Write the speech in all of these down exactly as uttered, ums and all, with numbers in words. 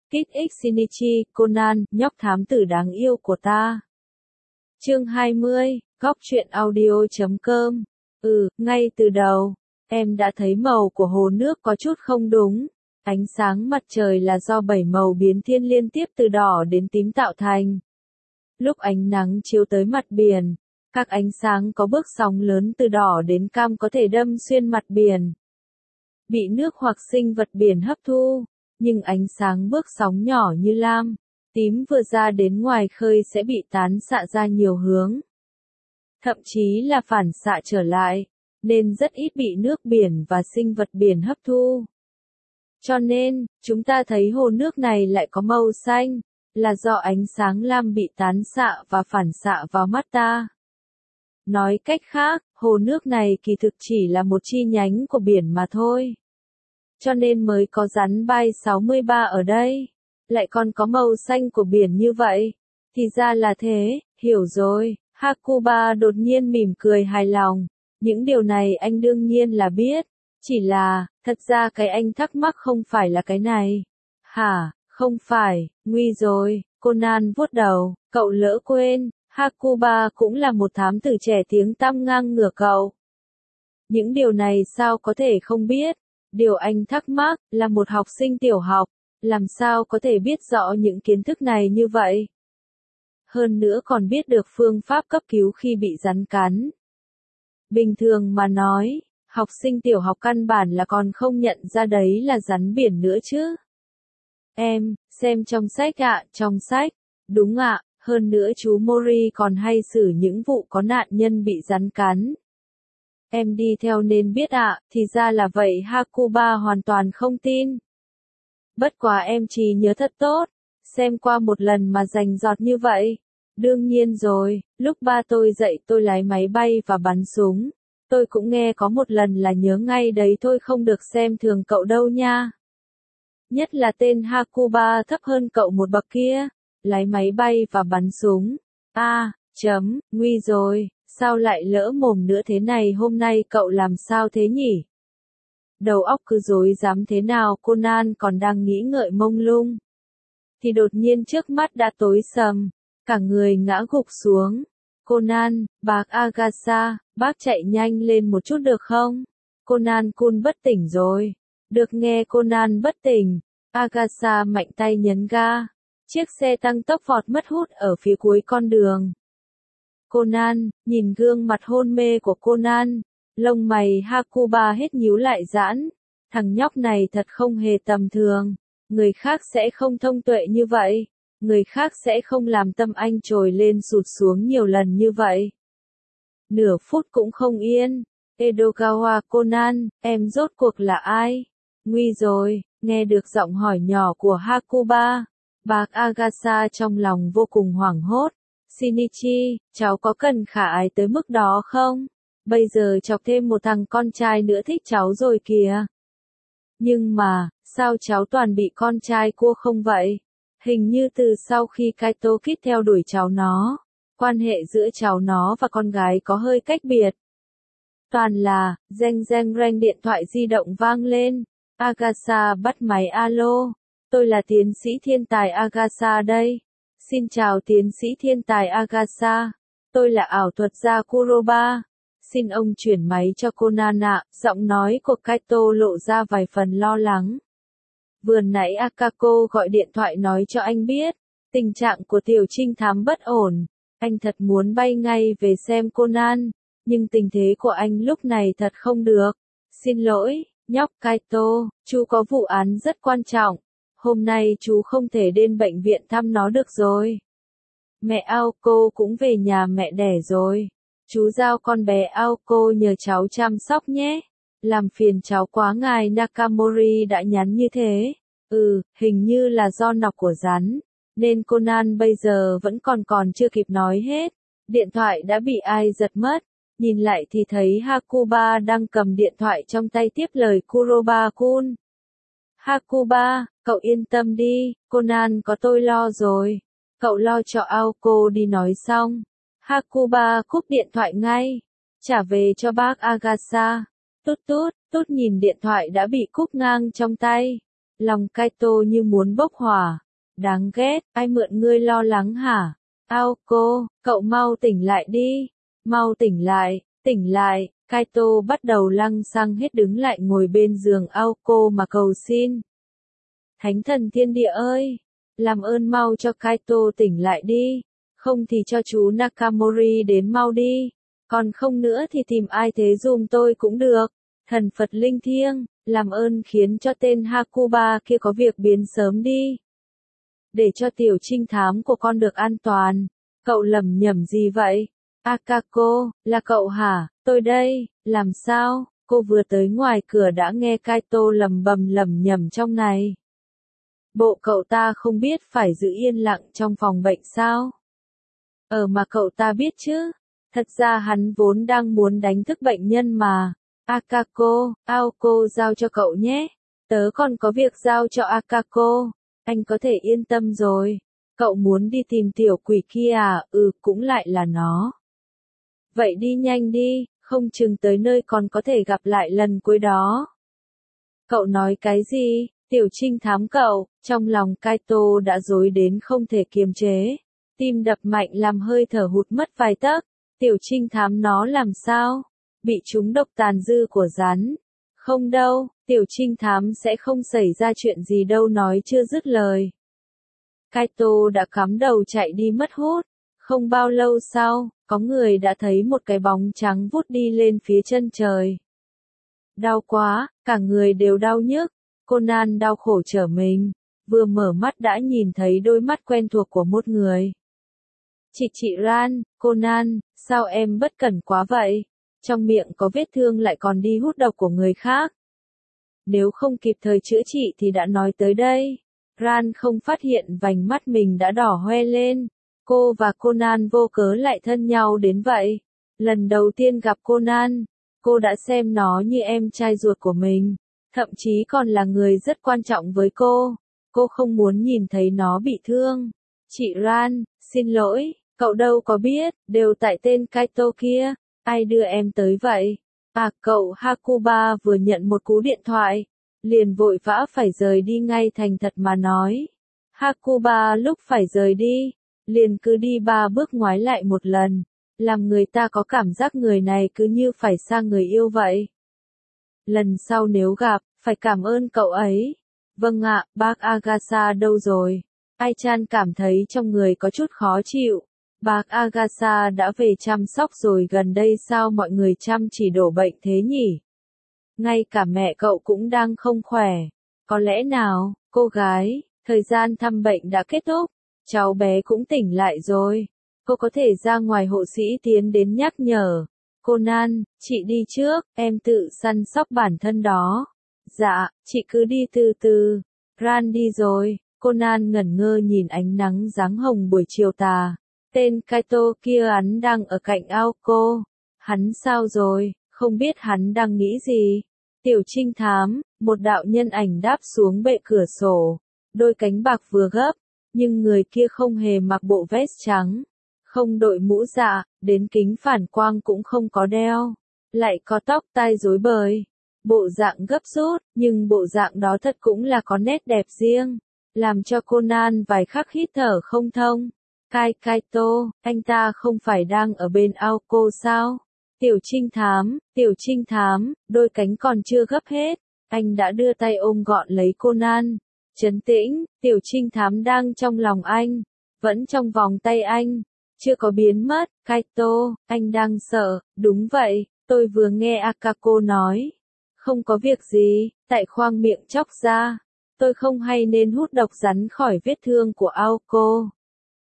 Kit X Shinichi, Conan, nhóc thám tử đáng yêu của ta. Chương hai mươi, góc truyện audio chấm com. Ừ, ngay từ đầu, em đã thấy màu của hồ nước có chút không đúng. Ánh sáng mặt trời là do bảy màu biến thiên liên tiếp từ đỏ đến tím tạo thành. Lúc ánh nắng chiếu tới mặt biển, các ánh sáng có bước sóng lớn từ đỏ đến cam có thể đâm xuyên mặt biển, bị nước hoặc sinh vật biển hấp thu, nhưng ánh sáng bước sóng nhỏ như lam, tím vừa ra đến ngoài khơi sẽ bị tán xạ ra nhiều hướng. Thậm chí là phản xạ trở lại, nên rất ít bị nước biển và sinh vật biển hấp thu. Cho nên, chúng ta thấy hồ nước này lại có màu xanh, là do ánh sáng lam bị tán xạ và phản xạ vào mắt ta. Nói cách khác, hồ nước này kỳ thực chỉ là một chi nhánh của biển mà thôi. Cho nên mới có rắn bay sáu mươi ba ở đây, lại còn có màu xanh của biển như vậy. Thì ra là thế, hiểu rồi. Hakuba đột nhiên mỉm cười hài lòng. Những điều này anh đương nhiên là biết. Chỉ là, thật ra cái anh thắc mắc không phải là cái này. Hả, không phải, nguy rồi, Conan vuốt đầu, cậu lỡ quên, Hakuba cũng là một thám tử trẻ tiếng tăm ngang ngửa cậu. Những điều này sao có thể không biết? Điều anh thắc mắc là một học sinh tiểu học, làm sao có thể biết rõ những kiến thức này như vậy? Hơn nữa còn biết được phương pháp cấp cứu khi bị rắn cắn. Bình thường mà nói, học sinh tiểu học căn bản là còn không nhận ra đấy là rắn biển nữa chứ. Em, xem trong sách ạ, trong sách. Đúng ạ, hơn nữa chú Mori còn hay xử những vụ có nạn nhân bị rắn cắn. Em đi theo nên biết ạ, thì ra là vậy. Hakuba hoàn toàn không tin. Bất quá em trí nhớ thật tốt, xem qua một lần mà rành rọt như vậy. Đương nhiên rồi, lúc ba tôi dạy tôi lái máy bay và bắn súng, tôi cũng nghe có một lần là nhớ ngay đấy thôi, không được xem thường cậu đâu nha. Nhất là tên Hakuba thấp hơn cậu một bậc kia, lái máy bay và bắn súng. A, à, chấm, nguy rồi, sao lại lỡ mồm nữa thế này, hôm nay cậu làm sao thế nhỉ? Đầu óc cứ rối rắm thế nào, Conan còn đang nghĩ ngợi mông lung. Thì đột nhiên trước mắt đã tối sầm, cả người ngã gục xuống. Conan, bác Agatha, bác chạy nhanh lên một chút được không? Conan-kun bất tỉnh rồi. Được nghe Conan bất tỉnh, Agatha mạnh tay nhấn ga. Chiếc xe tăng tốc vọt mất hút ở phía cuối con đường. Conan, nhìn gương mặt hôn mê của Conan, lông mày Hakuba hết nhíu lại giãn. Thằng nhóc này thật không hề tầm thường. Người khác sẽ không thông tuệ như vậy. Người khác sẽ không làm tâm anh trồi lên sụt xuống nhiều lần như vậy. Nửa phút cũng không yên. Edogawa Conan, em rốt cuộc là ai? Nguy rồi, nghe được giọng hỏi nhỏ của Hakuba. Bác Agatha trong lòng vô cùng hoảng hốt. Shinichi, cháu có cần khả ái tới mức đó không? Bây giờ chọc thêm một thằng con trai nữa thích cháu rồi kìa. Nhưng mà, sao cháu toàn bị con trai cua không vậy? Hình như từ sau khi Kaito Kid theo đuổi cháu nó, quan hệ giữa cháu nó và con gái có hơi cách biệt. Toàn là, reng reng reng điện thoại di động vang lên. Agatha bắt máy. Alo, tôi là tiến sĩ thiên tài Agatha đây. Xin chào tiến sĩ thiên tài Agatha, tôi là ảo thuật gia Kuroba. Xin ông chuyển máy cho Conan ạ. Giọng nói của Kaito lộ ra vài phần lo lắng. Vừa nãy Akako gọi điện thoại nói cho anh biết, tình trạng của tiểu trinh thám bất ổn. Anh thật muốn bay ngay về xem Conan, nhưng tình thế của anh lúc này thật không được. Xin lỗi, nhóc Kaito, chú có vụ án rất quan trọng. Hôm nay chú không thể đến bệnh viện thăm nó được rồi. Mẹ Aoko cũng về nhà mẹ đẻ rồi. Chú giao con bé Aoko nhờ cháu chăm sóc nhé. Làm phiền cháu quá, ngài Nakamori đã nhắn như thế. Ừ, hình như là do nọc của rắn. Nên Conan bây giờ vẫn còn còn chưa kịp nói hết. Điện thoại đã bị ai giật mất. Nhìn lại thì thấy Hakuba đang cầm điện thoại trong tay tiếp lời Kuroba-kun. Hakuba, cậu yên tâm đi, Conan có tôi lo rồi. Cậu lo cho Aoko đi. Nói xong, Hakuba cúp điện thoại ngay. Trả về cho bác Agatha. Tút tút, tút nhìn điện thoại đã bị cúp ngang trong tay. Lòng Kaito như muốn bốc hỏa. Đáng ghét, ai mượn ngươi lo lắng hả? Aoko, cậu mau tỉnh lại đi. Mau tỉnh lại, tỉnh lại. Kaito bắt đầu lăng xăng hết đứng lại ngồi bên giường Aoko mà cầu xin. Thánh thần thiên địa ơi, làm ơn mau cho Kaito tỉnh lại đi. Không thì cho chú Nakamori đến mau đi. Còn không nữa thì tìm ai thế dùm tôi cũng được. Thần Phật linh thiêng, làm ơn khiến cho tên Hakuba kia có việc biến sớm đi. Để cho tiểu trinh thám của con được an toàn. Cậu lầm nhầm gì vậy? Akako, là cậu hả? Tôi đây, làm sao? Cô vừa tới ngoài cửa đã nghe Kaito lầm bầm lầm nhầm trong này. Bộ cậu ta không biết phải giữ yên lặng trong phòng bệnh sao? Ờ mà cậu ta biết chứ. Thật ra hắn vốn đang muốn đánh thức bệnh nhân mà. Akako, Aoko giao cho cậu nhé. Tớ còn có việc giao cho Akako. Anh có thể yên tâm rồi. Cậu muốn đi tìm tiểu quỷ kia à? Ừ, cũng lại là nó. Vậy đi nhanh đi, không chừng tới nơi còn có thể gặp lại lần cuối đó. Cậu nói cái gì? Tiểu trinh thám cậu, trong lòng Kaito đã rối đến không thể kiềm chế. Tim đập mạnh làm hơi thở hụt mất vài tấc. Tiểu trinh thám nó làm sao? Bị trúng độc tàn dư của rắn. Không đâu, tiểu trinh thám sẽ không xảy ra chuyện gì đâu nói chưa dứt lời. Kaito đã cắm đầu chạy đi mất hút. Không bao lâu sau, có người đã thấy một cái bóng trắng vút đi lên phía chân trời. Đau quá, cả người đều đau nhức. Conan đau khổ trở mình, vừa mở mắt đã nhìn thấy đôi mắt quen thuộc của một người. Chị chị Ran, Conan, sao em bất cẩn quá vậy? Trong miệng có vết thương lại còn đi hút độc của người khác. Nếu không kịp thời chữa trị thì đã nói tới đây. Ran không phát hiện vành mắt mình đã đỏ hoe lên. Cô và Conan vô cớ lại thân nhau đến vậy. Lần đầu tiên gặp Conan, cô đã xem nó như em trai ruột của mình. Thậm chí còn là người rất quan trọng với cô. Cô không muốn nhìn thấy nó bị thương. Chị Ran, xin lỗi, cậu đâu có biết, đều tại tên Kaito kia. Ai đưa em tới vậy? À, cậu Hakuba vừa nhận một cú điện thoại. Liền vội vã phải rời đi ngay thành thật mà nói. Hakuba lúc phải rời đi, liền cứ đi ba bước ngoái lại một lần. Làm người ta có cảm giác người này cứ như phải xa người yêu vậy. Lần sau nếu gặp, phải cảm ơn cậu ấy. Vâng ạ, bác Agasa đâu rồi? Ai-chan cảm thấy trong người có chút khó chịu. Bác Agasa đã về chăm sóc rồi gần đây sao mọi người chăm chỉ đổ bệnh thế nhỉ? Ngay cả mẹ cậu cũng đang không khỏe. Có lẽ nào, cô gái, thời gian thăm bệnh đã kết thúc. Cháu bé cũng tỉnh lại rồi. Cô có thể ra ngoài hộ sĩ tiến đến nhắc nhở. Conan, chị đi trước, em tự săn sóc bản thân đó. Dạ, chị cứ đi từ từ. Ran đi rồi. Conan ngẩn ngơ nhìn ánh nắng giáng hồng buổi chiều tà. Tên Kaito kia hắn đang ở cạnh Aoko. Hắn sao rồi, không biết hắn đang nghĩ gì. Tiểu trinh thám, một đạo nhân ảnh đáp xuống bệ cửa sổ. Đôi cánh bạc vừa gấp, nhưng người kia không hề mặc bộ vest trắng. Không đội mũ dạ, đến kính phản quang cũng không có đeo. Lại có tóc tai rối bời. Bộ dạng gấp rút, nhưng bộ dạng đó thật cũng là có nét đẹp riêng. Làm cho Conan vài khắc hít thở không thông. Kai Kaito, anh ta không phải đang ở bên Aoko sao? Tiểu trinh thám, tiểu trinh thám, đôi cánh còn chưa gấp hết. Anh đã đưa tay ôm gọn lấy Conan. Trấn tĩnh, tiểu trinh thám đang trong lòng anh. Vẫn trong vòng tay anh. Chưa có biến mất. Kaito, anh đang sợ. Đúng vậy, tôi vừa nghe Akako nói. Không có việc gì, tại khoang miệng chóc ra. Tôi không hay nên hút độc rắn khỏi vết thương của Aoko.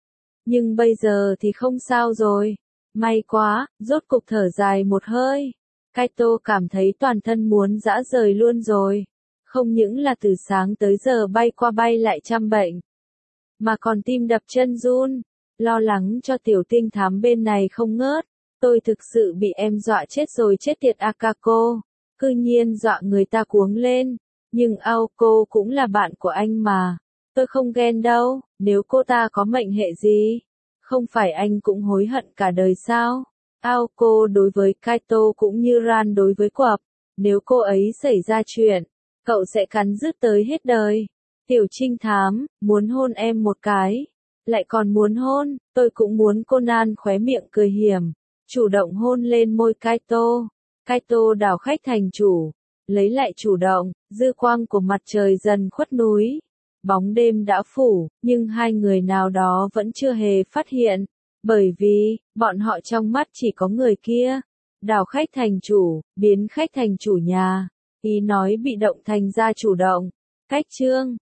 Nhưng bây giờ thì không sao rồi. May quá, rốt cục thở dài một hơi. Kaito cảm thấy toàn thân muốn rã rời luôn rồi. Không những là từ sáng tới giờ bay qua bay lại chăm bệnh. Mà còn tim đập chân run. Lo lắng cho tiểu tinh thám bên này không ngớt. Tôi thực sự bị em dọa chết rồi chết tiệt Akako. Cư nhiên dọa người ta cuống lên. Nhưng Aoko cũng là bạn của anh mà. Tôi không ghen đâu, nếu cô ta có mệnh hệ gì. Không phải anh cũng hối hận cả đời sao? Aoko đối với Kaito cũng như Ran đối với Quập. Nếu cô ấy xảy ra chuyện, Cậu sẽ cắn rứt tới hết đời. Tiểu trinh thám, muốn hôn em một cái. Lại còn muốn hôn, tôi cũng muốn. Conan khóe miệng cười hiểm, chủ động hôn lên môi Kaito. Kaito đảo khách thành chủ, lấy lại chủ động, dư quang của mặt trời dần khuất núi. Bóng đêm đã phủ, nhưng hai người nào đó vẫn chưa hề phát hiện, bởi vì, bọn họ trong mắt chỉ có người kia. Đảo khách thành chủ, biến khách thành chủ nhà, ý nói bị động thành ra chủ động. Cách chương